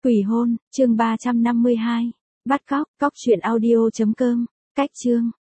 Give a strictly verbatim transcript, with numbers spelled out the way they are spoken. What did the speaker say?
Quỷ hôn, chương ba trăm năm mươi hai. Bắt cóc, cóc truyện audio chấm com. Cách chương.